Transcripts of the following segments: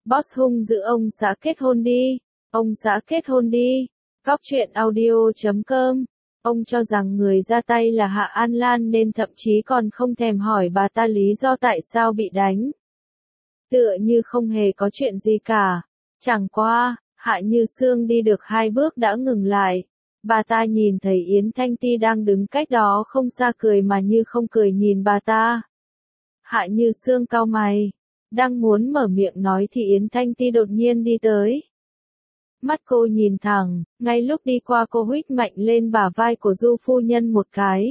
Boss hung dữ ông xã kết hôn đi. Ông xã kết hôn đi. Góc truyện audio.com. Ông cho rằng người ra tay là Hạ An Lan nên thậm chí còn không thèm hỏi bà ta lý do tại sao bị đánh. Tựa như không hề có chuyện gì cả. Chẳng qua, Hạ Như Sương đi được 2 bước đã ngừng lại. Bà ta nhìn thấy Yến Thanh Ti đang đứng cách đó không xa cười mà như không cười nhìn bà ta. Hạ Như Sương cau mày. Đang muốn mở miệng nói thì Yến Thanh Ti đột nhiên đi tới. Mắt cô nhìn thẳng, ngay lúc đi qua cô huých mạnh lên bả vai của Du phu nhân một cái.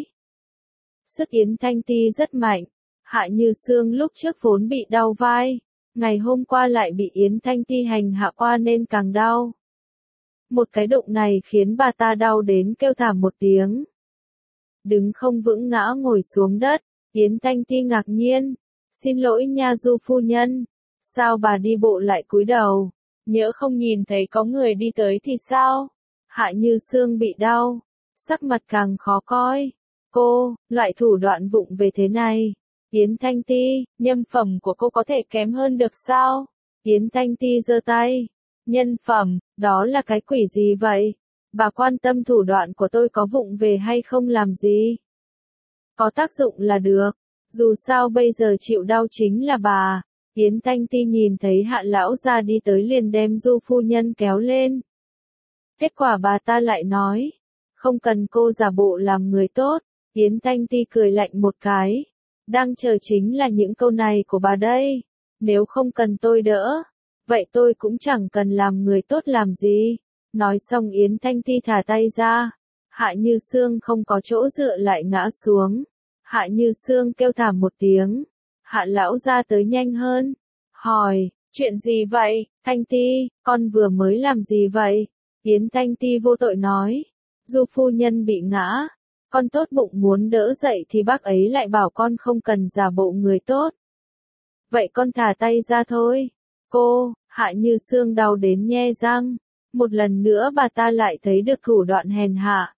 Sức Yến Thanh Ti rất mạnh. Hạ Như Sương lúc trước vốn bị đau vai. Ngày hôm qua lại bị Yến Thanh Ti hành hạ qua nên càng đau. Một cái đụng này khiến bà ta đau đến kêu thảm một tiếng. Đứng không vững ngã ngồi xuống đất, Yến Thanh Ti ngạc nhiên. Xin lỗi nha Du phu nhân. Sao bà đi bộ lại cúi đầu? Nhỡ không nhìn thấy có người đi tới thì sao? Hạ Như Sương bị đau. Sắc mặt càng khó coi. Cô, loại thủ đoạn vụng về thế này. Yến Thanh Ti, nhân phẩm của cô có thể kém hơn được sao? Yến Thanh Ti giơ tay. Nhân phẩm, đó là cái quỷ gì vậy? Bà quan tâm thủ đoạn của tôi có vụng về hay không làm gì? Có tác dụng là được. Dù sao bây giờ chịu đau chính là bà. Yến Thanh Ti nhìn thấy Hạ lão gia đi tới liền đem Du phu nhân kéo lên. Kết quả bà ta lại nói. Không cần cô giả bộ làm người tốt. Yến Thanh Ti cười lạnh một cái. Đang chờ chính là những câu này của bà đây. Nếu không cần tôi đỡ, vậy tôi cũng chẳng cần làm người tốt làm gì. Nói xong Yến Thanh Ti thả tay ra. Hạ Như Sương không có chỗ dựa lại ngã xuống. Hạ Như Sương kêu thảm một tiếng. Hạ lão ra tới nhanh hơn. Hỏi, chuyện gì vậy, Thanh Ti, con vừa mới làm gì vậy? Yến Thanh Ti vô tội nói. Du phu nhân bị ngã. Con tốt bụng muốn đỡ dậy thì bác ấy lại bảo con không cần giả bộ người tốt. Vậy con thả tay ra thôi. Cô, Hạ Như Sương đau đến nhe răng. Một lần nữa bà ta lại thấy được thủ đoạn hèn hạ.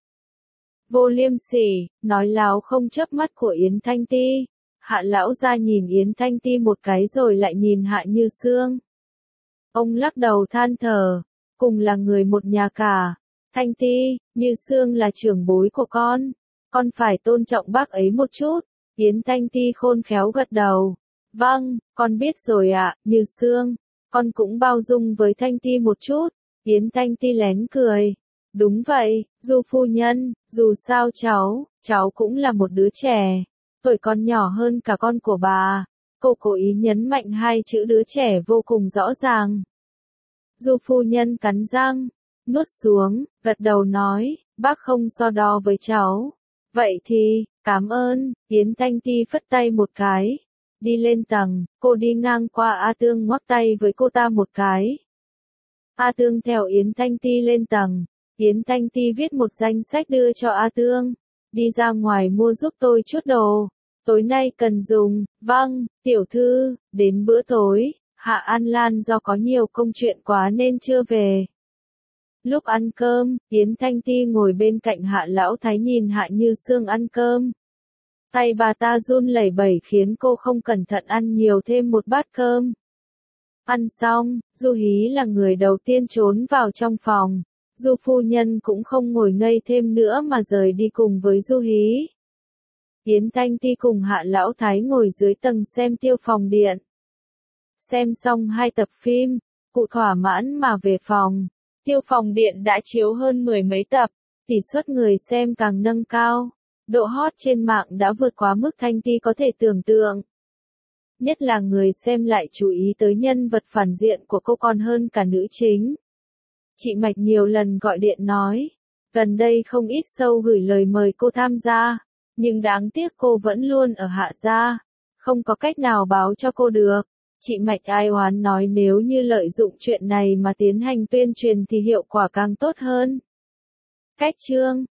Vô liêm sỉ, nói láo không chớp mắt của Yến Thanh Ti. Hạ lão ra nhìn Yến Thanh Ti một cái rồi lại nhìn Hạ Như Sương. Ông lắc đầu than thở. Cùng là người một nhà cả. Thanh Ti, Như Sương là trưởng bối của con phải tôn trọng bác ấy một chút. Yến Thanh Ti khôn khéo gật đầu. Vâng, con biết rồi ạ, Như Sương. Con cũng bao dung với Thanh Ti một chút. Yến Thanh Ti lén cười. Đúng vậy, Du phu nhân, dù sao cháu cũng là một đứa trẻ. Tuổi con nhỏ hơn cả con của bà. Cô cố ý nhấn mạnh 2 chữ đứa trẻ vô cùng rõ ràng. Du phu nhân cắn răng, nuốt xuống, gật đầu nói, bác không so đo với cháu. Vậy thì, cảm ơn. Yến Thanh Ti phất tay một cái. Đi lên tầng, cô đi ngang qua A Tương ngoắc tay với cô ta một cái. A Tương theo Yến Thanh Ti lên tầng. Yến Thanh Ti viết một danh sách đưa cho A Tương. Đi ra ngoài mua giúp tôi chút đồ. Tối nay cần dùng. Vâng, tiểu thư. Đến bữa tối, Hạ An Lan do có nhiều công chuyện quá nên chưa về. Lúc ăn cơm, Yến Thanh Ti ngồi bên cạnh Hạ lão thái nhìn Hạ Như Sương ăn cơm. Tay bà ta run lẩy bẩy khiến cô không cẩn thận ăn nhiều thêm một bát cơm. Ăn xong, Du Hí là người đầu tiên trốn vào trong phòng. Du phu nhân cũng không ngồi ngây thêm nữa mà rời đi cùng với Du Hí. Yến Thanh Ti cùng Hạ lão thái ngồi dưới tầng xem Tiêu Phòng Điện. Xem xong 2 tập phim, cụ thỏa mãn mà về phòng. Tiêu Phòng Điện đã chiếu hơn 10 mấy tập, tỷ suất người xem càng nâng cao. Độ hot trên mạng đã vượt quá mức Thanh Ti có thể tưởng tượng. Nhất là người xem lại chú ý tới nhân vật phản diện của cô còn hơn cả nữ chính. Chị Mạch nhiều lần gọi điện nói, gần đây không ít show gửi lời mời cô tham gia, nhưng đáng tiếc cô vẫn luôn ở Hạ gia, không có cách nào báo cho cô được. Chị Mạch ai oán nói nếu như lợi dụng chuyện này mà tiến hành tuyên truyền thì hiệu quả càng tốt hơn. Cách chương